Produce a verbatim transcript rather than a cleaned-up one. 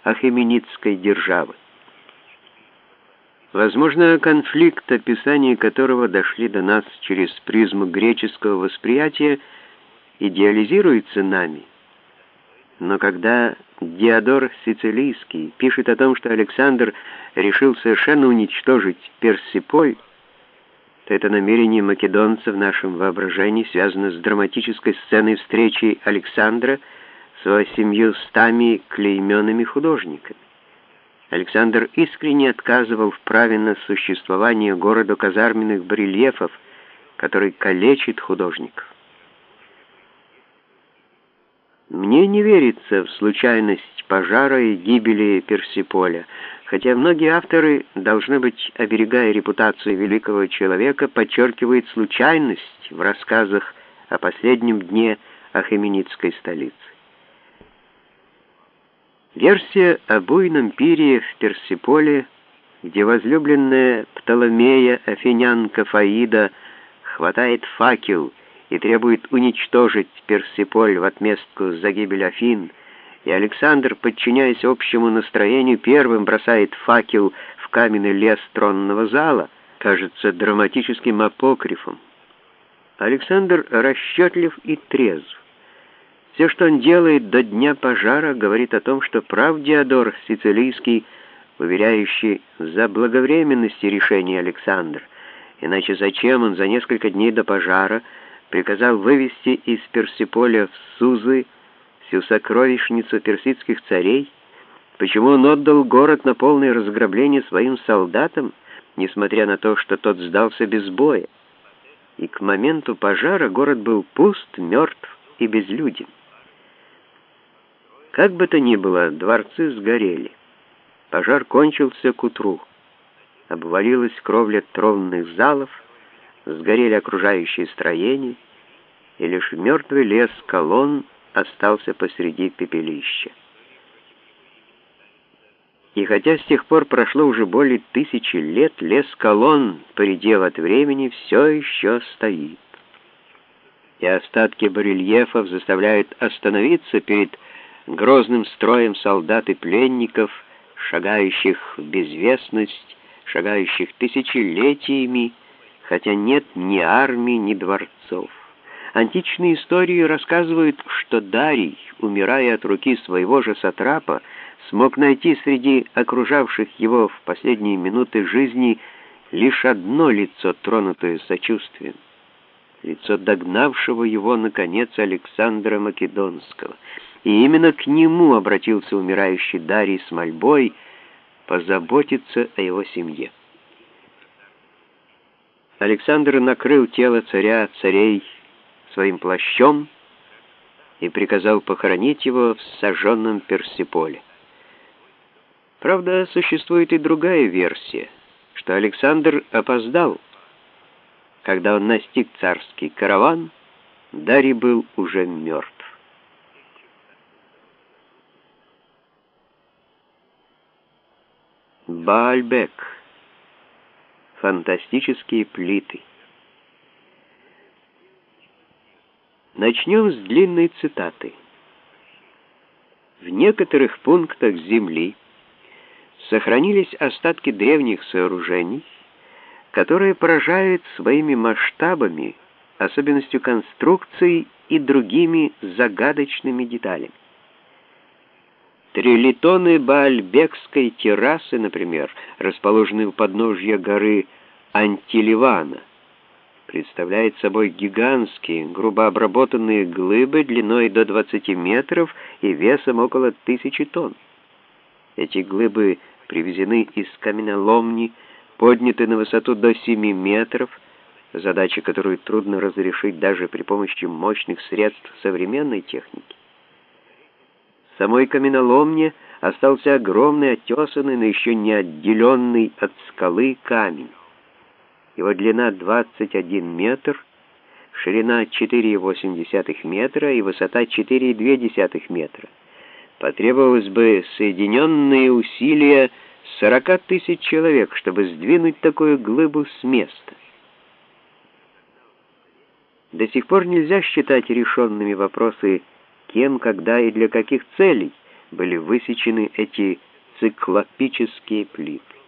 Ахеменидской державы. Возможно, конфликт, описания которого дошли до нас через призму греческого восприятия, идеализируется нами. Но когда Диодор Сицилийский пишет о том, что Александр решил совершенно уничтожить Персиполь, то это намерение македонца в нашем воображении связано с драматической сценой встречи Александра с восемьюстами клейменными художниками. Александр искренне отказывал в праве на существование городу казарменных барельефов, который калечит художников. Мне не верится в случайность пожара и гибели Персиполя, хотя многие авторы, должно быть, оберегая репутацию великого человека, подчеркивают случайность в рассказах о последнем дне Ахеменидской столицы. Версия о буйном пире в Персиполе, где возлюбленная Птоломея, афинянка Фаида, хватает факел и требует уничтожить Персиполь в отместку за гибель Афин, и Александр, подчиняясь общему настроению, первым бросает факел в каменный лес тронного зала, кажется драматическим апокрифом. Александр расчетлив и трезв. Все, что он делает до дня пожара, говорит о том, что прав Диодор Сицилийский, уверяющий в заблаговременности решения Александра. Иначе зачем он за несколько дней до пожара приказал вывести из Персиполя в Сузы всю сокровищницу персидских царей? Почему он отдал город на полное разграбление своим солдатам, несмотря на то, что тот сдался без боя? И к моменту пожара город был пуст, мертв и безлюден. Как бы то ни было, дворцы сгорели. Пожар кончился к утру. Обвалилась кровля тронных залов, сгорели окружающие строения, и лишь мертвый лес колонн остался посреди пепелища. И хотя с тех пор прошло уже более тысячи лет, лес колонн, поредев от времени, все еще стоит. И остатки барельефов заставляют остановиться перед грозным строем солдат и пленников, шагающих в безвестность, шагающих тысячелетиями, хотя нет ни армии, ни дворцов. Античные истории рассказывают, что Дарий, умирая от руки своего же сатрапа, смог найти среди окружавших его в последние минуты жизни лишь одно лицо, тронутое сочувствием. Лицо догнавшего его, наконец, Александра Македонского. И именно к нему обратился умирающий Дарий с мольбой позаботиться о его семье. Александр накрыл тело царя царей своим плащом и приказал похоронить его в сожженном Персиполе. Правда, существует и другая версия, что Александр опоздал. Когда он настиг царский караван, Дарий был уже мертв. Баальбек. Фантастические плиты. Начнем с длинной цитаты. В некоторых пунктах земли сохранились остатки древних сооружений, которые поражают своими масштабами, особенностью конструкции и другими загадочными деталями. Трилитоны Баальбекской террасы, например, расположенные у подножья горы Антиливана, представляют собой гигантские, грубо обработанные глыбы длиной до двадцати метров и весом около тысячи тонн. Эти глыбы привезены из каменоломни, подняты на высоту до семи метров, задача, которую трудно разрешить даже при помощи мощных средств современной техники. В самой каменоломне остался огромный, отесанный, но еще не отделенный от скалы камень. Его длина двадцать один метр, ширина четыре и восемь десятых метра и высота четыре и две десятых метра. Потребовалось бы соединенные усилия сорока тысяч человек, чтобы сдвинуть такую глыбу с места. До сих пор нельзя считать решенными вопросы, кем, когда и для каких целей были высечены эти циклопические плиты.